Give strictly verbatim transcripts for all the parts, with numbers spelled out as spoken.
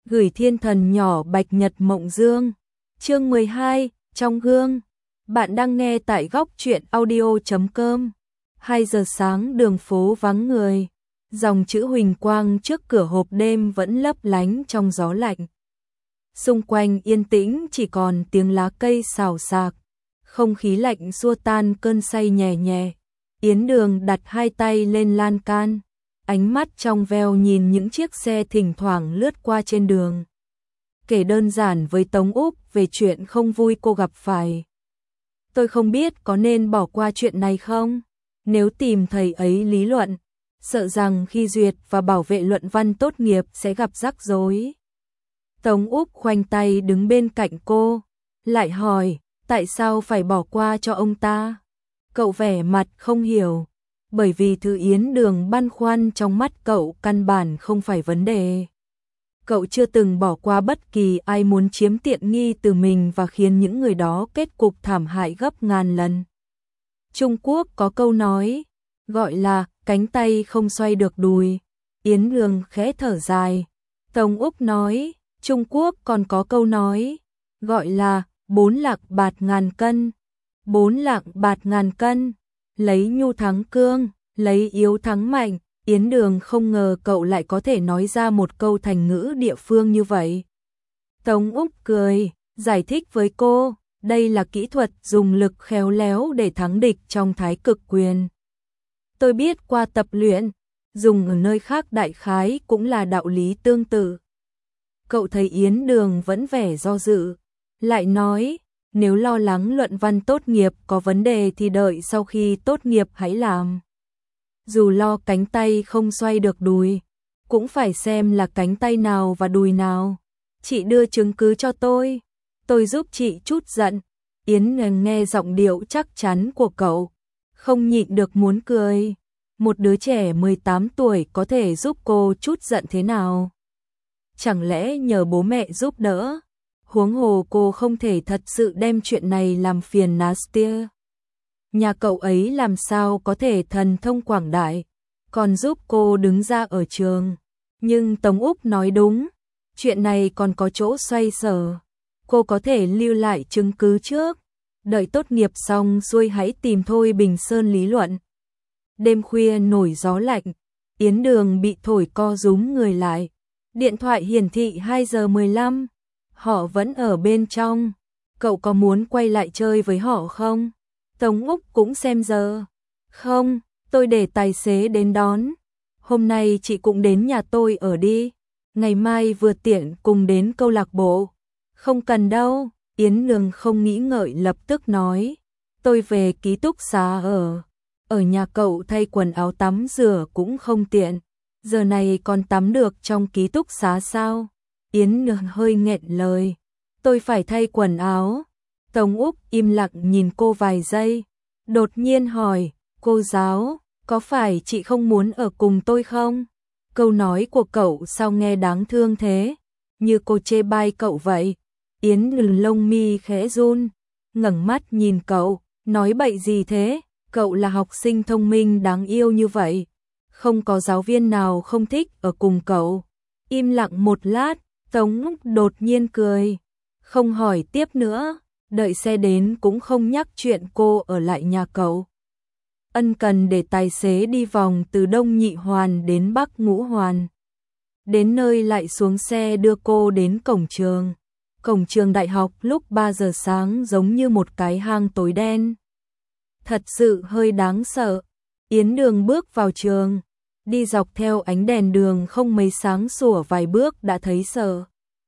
Gửi thiên thần nhỏ Bạch Nhật Mộng Dương. Chương mười hai, trong gương. Bạn đang nghe tại góc truyện audio chấm com. hai giờ sáng đường phố vắng người. Dòng chữ huỳnh quang trước cửa hộp đêm vẫn lấp lánh trong gió lạnh. Xung quanh yên tĩnh chỉ còn tiếng lá cây xào xạc. Không khí lạnh xua tan cơn say nhẹ nhẹ. Yến Đường đặt hai tay lên lan can. Ánh mắt trong veo nhìn những chiếc xe thỉnh thoảng lướt qua trên đường. Kể đơn giản với Tống Úc về chuyện không vui cô gặp phải. Tôi không biết có nên bỏ qua chuyện này không? Nếu tìm thầy ấy lý luận, sợ rằng khi duyệt và bảo vệ luận văn tốt nghiệp sẽ gặp rắc rối. Tống Úc khoanh tay đứng bên cạnh cô, lại hỏi, tại sao phải bỏ qua cho ông ta? Cậu vẻ mặt không hiểu. Bởi vì thứ Yến Đường băn khoăn trong mắt cậu căn bản không phải vấn đề. Cậu chưa từng bỏ qua bất kỳ ai muốn chiếm tiện nghi từ mình và khiến những người đó kết cục thảm hại gấp ngàn lần. Trung Quốc có câu nói, gọi là cánh tay không xoay được đùi. Yến Đường khẽ thở dài. Tống Úc nói, Trung Quốc còn có câu nói, gọi là bốn lạng bạt ngàn cân. Bốn lạng bạt ngàn cân. Lấy nhu thắng cương, lấy yếu thắng mạnh. Yến Đường không ngờ cậu lại có thể nói ra một câu thành ngữ địa phương như vậy. Tống Úc cười, giải thích với cô, đây là kỹ thuật dùng lực khéo léo để thắng địch trong thái cực quyền. Tôi biết qua tập luyện, dùng ở nơi khác đại khái cũng là đạo lý tương tự. Cậu thấy Yến Đường vẫn vẻ do dự, lại nói, nếu lo lắng luận văn tốt nghiệp có vấn đề thì đợi sau khi tốt nghiệp hãy làm. Dù lo cánh tay không xoay được đùi, cũng phải xem là cánh tay nào và đùi nào. Chị đưa chứng cứ cho tôi, tôi giúp chị chút giận. Yến Ngân nghe giọng điệu chắc chắn của cậu, không nhịn được muốn cười. Một đứa trẻ mười tám tuổi có thể giúp cô chút giận thế nào? Chẳng lẽ nhờ bố mẹ giúp đỡ? Huống hồ cô không thể thật sự đem chuyện này làm phiền Nastia. Nhà cậu ấy làm sao có thể thần thông quảng đại, còn giúp cô đứng ra ở trường. Nhưng Tống Úc nói đúng, chuyện này còn có chỗ xoay sở. Cô có thể lưu lại chứng cứ trước, đợi tốt nghiệp xong xuôi hãy tìm Thôi Bình Sơn lý luận. Đêm khuya nổi gió lạnh, Yến Đường bị thổi co rúm người lại. Điện thoại hiển thị hai giờ mười lăm. Họ vẫn ở bên trong. Cậu có muốn quay lại chơi với họ không? Tống Úc cũng xem giờ. Không, tôi để tài xế đến đón. Hôm nay chị cũng đến nhà tôi ở đi. Ngày mai vừa tiện cùng đến câu lạc bộ. Không cần đâu. Yến Đường không nghĩ ngợi lập tức nói. Tôi về ký túc xá ở. Ở nhà cậu thay quần áo tắm rửa cũng không tiện. Giờ này còn tắm được trong ký túc xá sao? Yến Đường hơi nghẹn lời. Tôi phải thay quần áo. Tống Úc im lặng nhìn cô vài giây. Đột nhiên hỏi, cô giáo, có phải chị không muốn ở cùng tôi không? Câu nói của cậu sao nghe đáng thương thế? Như cô chê bai cậu vậy. Yến Đường lông mi khẽ run, ngẩng mắt nhìn cậu, nói bậy gì thế? Cậu là học sinh thông minh đáng yêu như vậy. Không có giáo viên nào không thích ở cùng cậu. Im lặng một lát, Tống Úc đột nhiên cười. Không hỏi tiếp nữa, đợi xe đến cũng không nhắc chuyện cô ở lại nhà cậu. Ân cần để tài xế đi vòng từ Đông Nhị Hoàn đến Bắc Ngũ Hoàn. Đến nơi lại xuống xe đưa cô đến cổng trường. Cổng trường đại học lúc ba giờ sáng giống như một cái hang tối đen. Thật sự hơi đáng sợ. Yến Đường bước vào trường, đi dọc theo ánh đèn đường không mấy sáng sủa vài bước đã thấy sợ.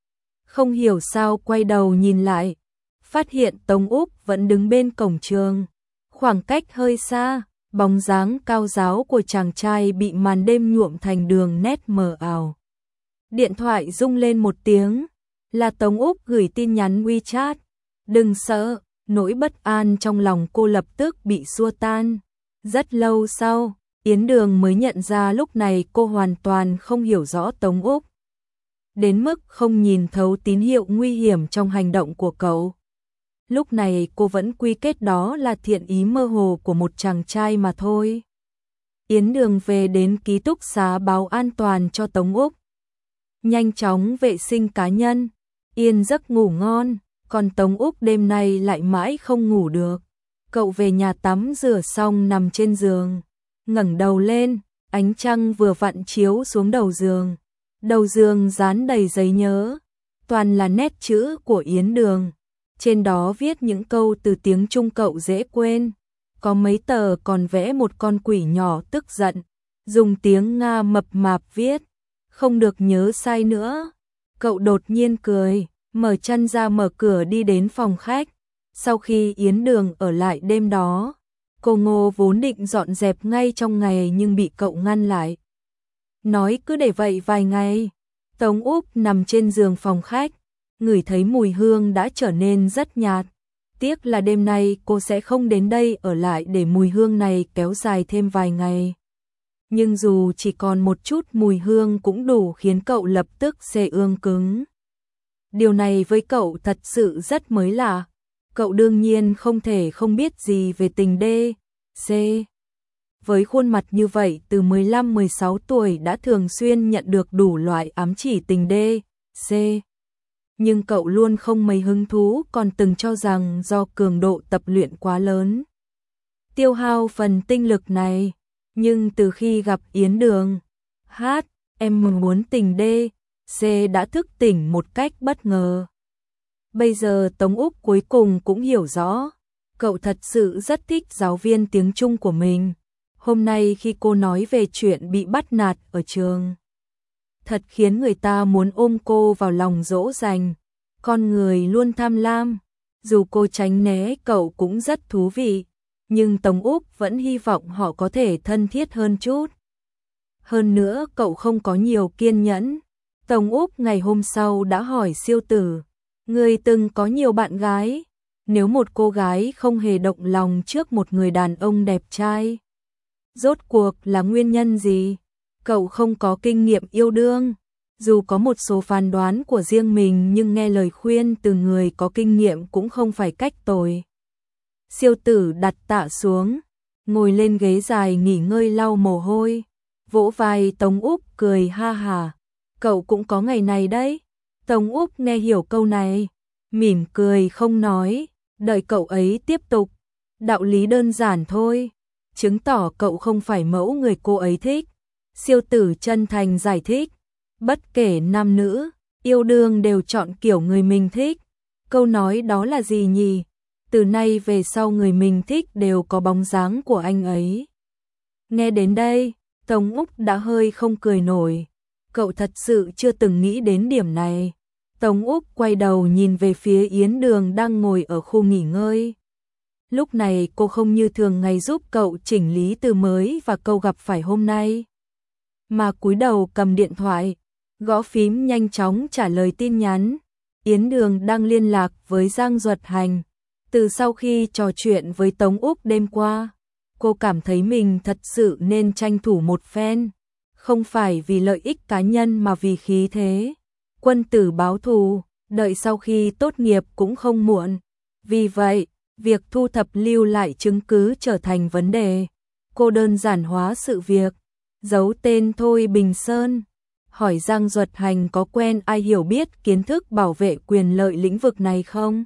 Không hiểu sao quay đầu nhìn lại, phát hiện Tống Úc vẫn đứng bên cổng trường. Khoảng cách hơi xa, bóng dáng cao ráo của chàng trai bị màn đêm nhuộm thành đường nét mờ ảo. Điện thoại rung lên một tiếng, là Tống Úc gửi tin nhắn WeChat. Đừng sợ, nỗi bất an trong lòng cô lập tức bị xua tan. Rất lâu sau, Yến Đường mới nhận ra lúc này cô hoàn toàn không hiểu rõ Tống Úc. Đến mức không nhìn thấu tín hiệu nguy hiểm trong hành động của cậu. Lúc này cô vẫn quy kết đó là thiện ý mơ hồ của một chàng trai mà thôi. Yến Đường về đến ký túc xá báo an toàn cho Tống Úc. nhanh chóng vệ sinh cá nhân, yên giấc ngủ ngon, còn Tống Úc đêm nay lại mãi không ngủ được. Cậu về nhà tắm rửa xong nằm trên giường, ngẩng đầu lên, ánh trăng vừa vặn chiếu xuống đầu giường. Đầu giường dán đầy giấy nhớ, toàn là nét chữ của Yến Đường. Trên đó viết những câu từ tiếng Trung cậu dễ quên. Có mấy tờ còn vẽ một con quỷ nhỏ tức giận, dùng tiếng Nga mập mạp viết, không được nhớ sai nữa. Cậu đột nhiên cười, mở chân ra mở cửa đi đến phòng khách. Sau khi Yến Đường ở lại đêm đó, cô Ngô vốn định dọn dẹp ngay trong ngày nhưng bị cậu ngăn lại. Nói cứ để vậy vài ngày. Tống Úc nằm trên giường phòng khách, ngửi thấy mùi hương đã trở nên rất nhạt. Tiếc là đêm nay cô sẽ không đến đây ở lại để mùi hương này kéo dài thêm vài ngày. Nhưng dù chỉ còn một chút mùi hương cũng đủ khiến cậu lập tức xê ương cứng. Điều này với cậu thật sự rất mới lạ. Cậu đương nhiên không thể không biết gì về tình đê, xê. Với khuôn mặt như vậy từ mười lăm mười sáu tuổi đã thường xuyên nhận được đủ loại ám chỉ tình đê, xê. Nhưng cậu luôn không mấy hứng thú, còn từng cho rằng do cường độ tập luyện quá lớn, tiêu hao phần tinh lực này. Nhưng từ khi gặp Yến Đường, hát, em muốn tình đê, xê đã thức tỉnh một cách bất ngờ. Bây giờ Tống Úc cuối cùng cũng hiểu rõ, cậu thật sự rất thích giáo viên tiếng Trung của mình. Hôm nay khi cô nói về chuyện bị bắt nạt ở trường, thật khiến người ta muốn ôm cô vào lòng dỗ dành. Con người luôn tham lam, dù cô tránh né cậu cũng rất thú vị, nhưng Tống Úc vẫn hy vọng họ có thể thân thiết hơn chút. Hơn nữa cậu không có nhiều kiên nhẫn. Tống Úc ngày hôm sau đã hỏi Siêu Tử, người từng có nhiều bạn gái, nếu một cô gái không hề động lòng trước một người đàn ông đẹp trai, rốt cuộc là nguyên nhân gì? Cậu không có kinh nghiệm yêu đương, dù có một số phán đoán của riêng mình nhưng nghe lời khuyên từ người có kinh nghiệm cũng không phải cách tồi. Siêu Tử đặt tạ xuống, ngồi lên ghế dài nghỉ ngơi lau mồ hôi, vỗ vai Tống Úc cười ha hà. Cậu cũng có ngày này đấy. Tống Úc nghe hiểu câu này, mỉm cười không nói, đợi cậu ấy tiếp tục. Đạo lý đơn giản thôi, chứng tỏ cậu không phải mẫu người cô ấy thích. Siêu Tử chân thành giải thích, bất kể nam nữ, yêu đương đều chọn kiểu người mình thích. Câu nói đó là gì nhỉ? Từ nay về sau người mình thích đều có bóng dáng của anh ấy. Nghe đến đây, Tống Úc đã hơi không cười nổi. Cậu thật sự chưa từng nghĩ đến điểm này. Tống Úc quay đầu nhìn về phía Yến Đường đang ngồi ở khu nghỉ ngơi. Lúc này cô không như thường ngày giúp cậu chỉnh lý từ mới và câu gặp phải hôm nay, mà cúi đầu cầm điện thoại, gõ phím nhanh chóng trả lời tin nhắn. Yến Đường đang liên lạc với Giang Duật Hành. Từ sau khi trò chuyện với Tống Úc đêm qua, cô cảm thấy mình thật sự nên tranh thủ một phen, không phải vì lợi ích cá nhân mà vì khí thế quân tử báo thù, đợi sau khi tốt nghiệp cũng không muộn. Vì vậy, việc thu thập lưu lại chứng cứ trở thành vấn đề. Cô đơn giản hóa sự việc, giấu tên Thôi Bình Sơn, hỏi Giang Duật Hành có quen ai hiểu biết kiến thức bảo vệ quyền lợi lĩnh vực này không?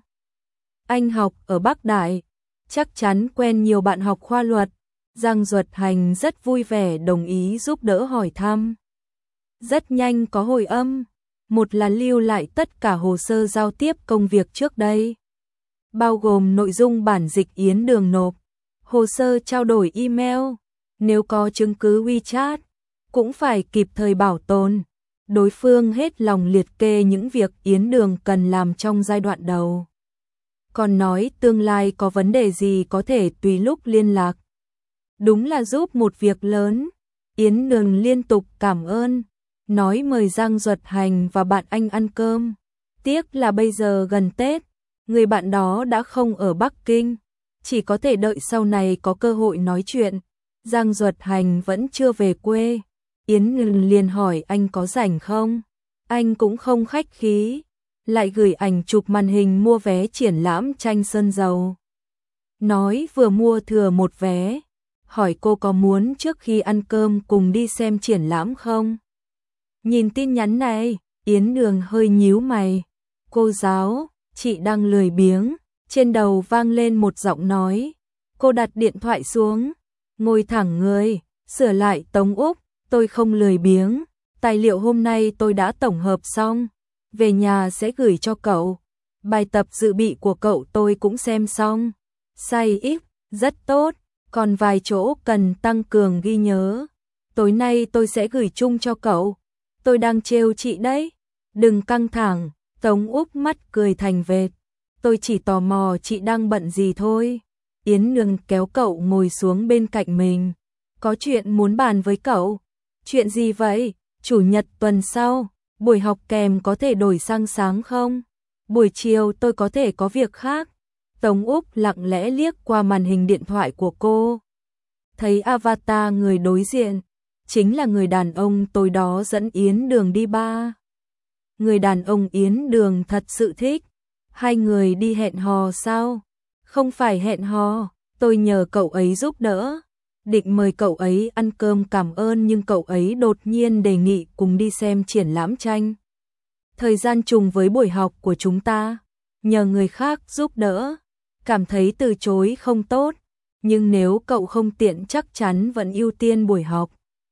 Anh học ở Bắc Đại, chắc chắn quen nhiều bạn học khoa luật. Giang Duật Hành rất vui vẻ đồng ý giúp đỡ hỏi thăm. Rất nhanh có hồi âm, một là lưu lại tất cả hồ sơ giao tiếp công việc trước đây, bao gồm nội dung bản dịch Yến Đường nộp, hồ sơ trao đổi email, nếu có chứng cứ WeChat, cũng phải kịp thời bảo tồn. Đối phương hết lòng liệt kê những việc Yến Đường cần làm trong giai đoạn đầu, còn nói tương lai có vấn đề gì có thể tùy lúc liên lạc. Đúng là giúp một việc lớn. Yến Đường liên tục cảm ơn, nói mời Giang Duật Hành và bạn anh ăn cơm. Tiếc là bây giờ gần Tết, người bạn đó đã không ở Bắc Kinh, chỉ có thể đợi sau này có cơ hội nói chuyện. Giang Duật Hành vẫn chưa về quê. Yến Đường liền hỏi anh có rảnh không? Anh cũng không khách khí, lại gửi ảnh chụp màn hình mua vé triển lãm tranh sơn dầu. Nói vừa mua thừa một vé, hỏi cô có muốn trước khi ăn cơm cùng đi xem triển lãm không? Nhìn tin nhắn này, Yến Đường hơi nhíu mày. Cô giáo, chị đang lười biếng. Trên đầu vang lên một giọng nói. Cô đặt điện thoại xuống, ngồi thẳng người, sửa lại Tống Úc, tôi không lười biếng. Tài liệu hôm nay tôi đã tổng hợp xong, về nhà sẽ gửi cho cậu. Bài tập dự bị của cậu tôi cũng xem xong. Sai ít, rất tốt, còn vài chỗ cần tăng cường ghi nhớ. Tối nay tôi sẽ gửi chung cho cậu. Tôi đang trêu chị đấy. Đừng căng thẳng, Tống Úc mắt cười thành vệt. Tôi chỉ tò mò chị đang bận gì thôi. Yến Nương kéo cậu ngồi xuống bên cạnh mình. Có chuyện muốn bàn với cậu. Chuyện gì vậy? Chủ nhật tuần sau, buổi học kèm có thể đổi sang sáng không? Buổi chiều tôi có thể có việc khác. Tống Úc lặng lẽ liếc qua màn hình điện thoại của cô. Thấy avatar người đối diện, chính là người đàn ông tối đó dẫn Yến Đường đi bar. Người đàn ông Yến Đường thật sự thích. Hai người đi hẹn hò sao? Không phải hẹn hò, tôi nhờ cậu ấy giúp đỡ. Định mời cậu ấy ăn cơm cảm ơn nhưng cậu ấy đột nhiên đề nghị cùng đi xem triển lãm tranh. Thời gian trùng với buổi học của chúng ta, nhờ người khác giúp đỡ. Cảm thấy từ chối không tốt, nhưng nếu cậu không tiện chắc chắn vẫn ưu tiên buổi học.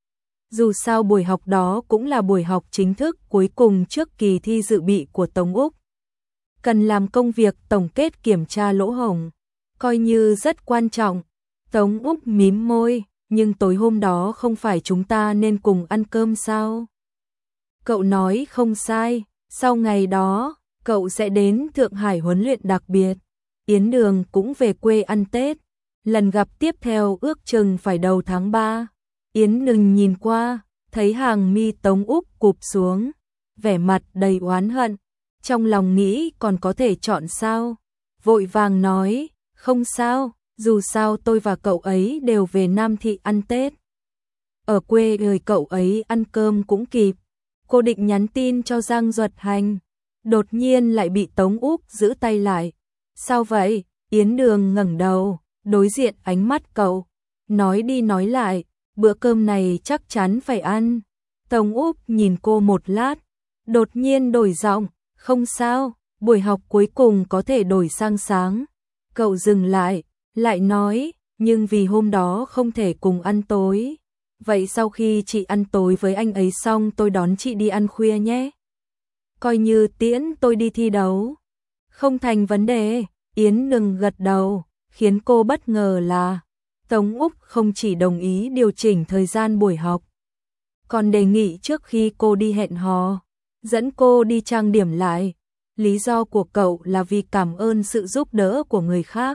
Dù sao buổi học đó cũng là buổi học chính thức cuối cùng trước kỳ thi dự bị của Tống Úc. Cần làm công việc tổng kết kiểm tra lỗ hổng, coi như rất quan trọng. Tống Úc mím môi, nhưng tối hôm đó không phải chúng ta nên cùng ăn cơm sao? Cậu nói không sai, sau ngày đó, cậu sẽ đến Thượng Hải huấn luyện đặc biệt. Yến Đường cũng về quê ăn Tết. Lần gặp tiếp theo ước chừng phải đầu tháng ba. Yến Đường nhìn qua, thấy hàng mi Tống Úc cụp xuống, vẻ mặt đầy oán hận. Trong lòng nghĩ còn có thể chọn sao? Vội vàng nói, không sao, dù sao tôi và cậu ấy đều về Nam Thị ăn Tết. Ở quê người cậu ấy ăn cơm cũng kịp. Cô định nhắn tin cho Giang Duật Hành, đột nhiên lại bị Tống Úc giữ tay lại. Sao vậy? Yến Đường ngẩng đầu, đối diện ánh mắt cậu, nói đi nói lại, bữa cơm này chắc chắn phải ăn. Tống Úc nhìn cô một lát, đột nhiên đổi giọng, không sao, buổi học cuối cùng có thể đổi sang sáng. Cậu dừng lại, lại nói, nhưng vì hôm đó không thể cùng ăn tối. Vậy sau khi chị ăn tối với anh ấy xong tôi đón chị đi ăn khuya nhé. Coi như tiễn tôi đi thi đấu. Không thành vấn đề, Yến Nương gật đầu, khiến cô bất ngờ là Tống Úc không chỉ đồng ý điều chỉnh thời gian buổi học, còn đề nghị trước khi cô đi hẹn hò, dẫn cô đi trang điểm lại. Lý do của cậu là vì cảm ơn sự giúp đỡ của người khác,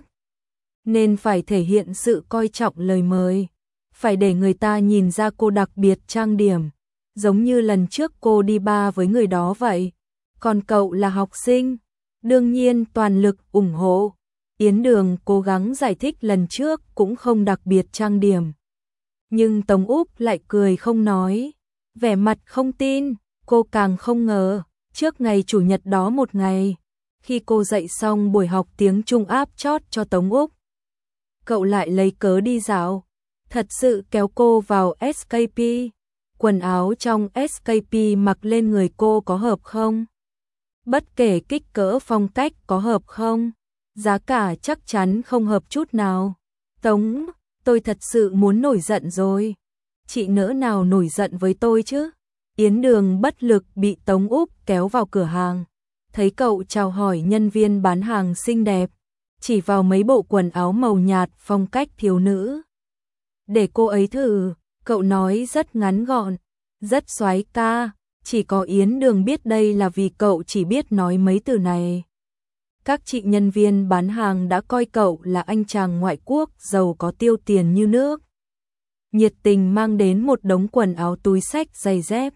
nên phải thể hiện sự coi trọng lời mời, phải để người ta nhìn ra cô đặc biệt trang điểm, giống như lần trước cô đi bar với người đó vậy. Còn cậu là học sinh, đương nhiên toàn lực ủng hộ. Yến Đường cố gắng giải thích lần trước cũng không đặc biệt trang điểm. Nhưng Tống Úc lại cười không nói, vẻ mặt không tin. Cô càng không ngờ, trước ngày chủ nhật đó một ngày, khi cô dạy xong buổi học tiếng Trung áp chót cho Tống Úc, cậu lại lấy cớ đi dạo, thật sự kéo cô vào ét ca pê. Quần áo trong ét ca pê mặc lên người cô có hợp không? Bất kể kích cỡ phong cách có hợp không? Giá cả chắc chắn không hợp chút nào. Tống, tôi thật sự muốn nổi giận rồi. Chị nỡ nào nổi giận với tôi chứ? Yến Đường bất lực bị Tống Úc kéo vào cửa hàng. Thấy cậu chào hỏi nhân viên bán hàng xinh đẹp, chỉ vào mấy bộ quần áo màu nhạt phong cách thiếu nữ. Để cô ấy thử, cậu nói rất ngắn gọn, rất soái ca, chỉ có Yến Đường biết đây là vì cậu chỉ biết nói mấy từ này. Các chị nhân viên bán hàng đã coi cậu là anh chàng ngoại quốc giàu có tiêu tiền như nước. Nhiệt tình mang đến một đống quần áo túi xách giày dép.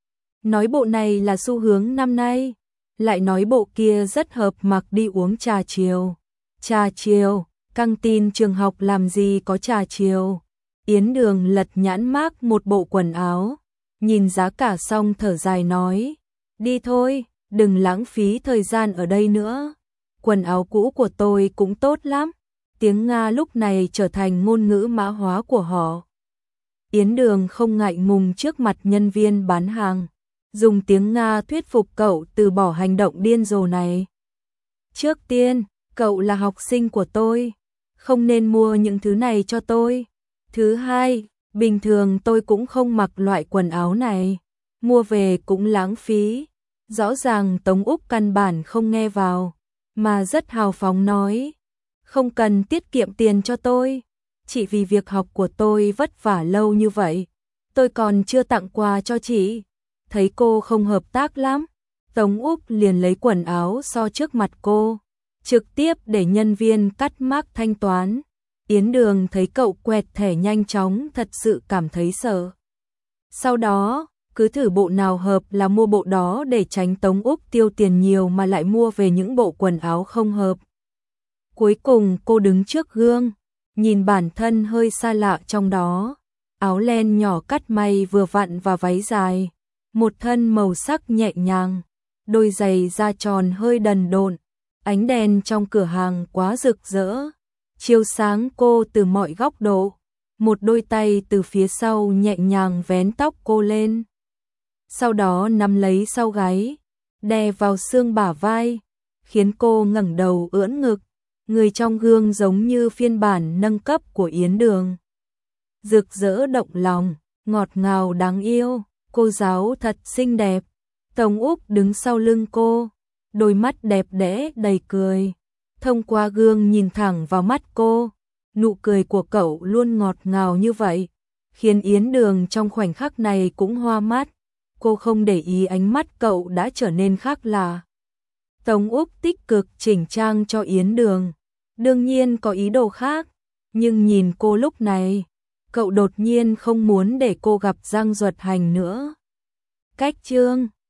Nói bộ này là xu hướng năm nay, lại nói bộ kia rất hợp mặc đi uống trà chiều. Trà chiều, căng tin trường học làm gì có trà chiều. Yến Đường lật nhãn mác một bộ quần áo, nhìn giá cả xong thở dài nói, đi thôi, đừng lãng phí thời gian ở đây nữa. Quần áo cũ của tôi cũng tốt lắm. Tiếng Nga lúc này trở thành ngôn ngữ mã hóa của họ. Yến Đường không ngại ngùng trước mặt nhân viên bán hàng, dùng tiếng Nga thuyết phục cậu từ bỏ hành động điên rồ này. Trước tiên, cậu là học sinh của tôi, không nên mua những thứ này cho tôi. Thứ hai, bình thường tôi cũng không mặc loại quần áo này, mua về cũng lãng phí. Rõ ràng Tống Úc căn bản không nghe vào, mà rất hào phóng nói, không cần tiết kiệm tiền cho tôi, chỉ vì việc học của tôi vất vả lâu như vậy, tôi còn chưa tặng quà cho chị. Thấy cô không hợp tác lắm, Tống Úc liền lấy quần áo so trước mặt cô, trực tiếp để nhân viên cắt mác thanh toán. Yến Đường thấy cậu quẹt thẻ nhanh chóng thật sự cảm thấy sợ. Sau đó, cứ thử bộ nào hợp là mua bộ đó để tránh Tống Úc tiêu tiền nhiều mà lại mua về những bộ quần áo không hợp. Cuối cùng cô đứng trước gương, nhìn bản thân hơi xa lạ trong đó, áo len nhỏ cắt may vừa vặn và váy dài, một thân màu sắc nhẹ nhàng, đôi giày da tròn hơi đần độn, ánh đèn trong cửa hàng quá rực rỡ, chiếu sáng cô từ mọi góc độ, một đôi tay từ phía sau nhẹ nhàng vén tóc cô lên, sau đó nắm lấy sau gáy, đè vào xương bả vai, khiến cô ngẩng đầu ưỡn ngực. Người trong gương giống như phiên bản nâng cấp của Yến Đường. Rực rỡ động lòng, ngọt ngào đáng yêu, cô giáo thật xinh đẹp. Tống Úc đứng sau lưng cô, đôi mắt đẹp đẽ đầy cười. Thông qua gương nhìn thẳng vào mắt cô, nụ cười của cậu luôn ngọt ngào như vậy, khiến Yến Đường trong khoảnh khắc này cũng hoa mắt. Cô không để ý ánh mắt cậu đã trở nên khác lạ. Tống Úc tích cực chỉnh trang cho Yến Đường, đương nhiên có ý đồ khác, nhưng nhìn cô lúc này, cậu đột nhiên không muốn để cô gặp Giang Duật Hành nữa. Cách chương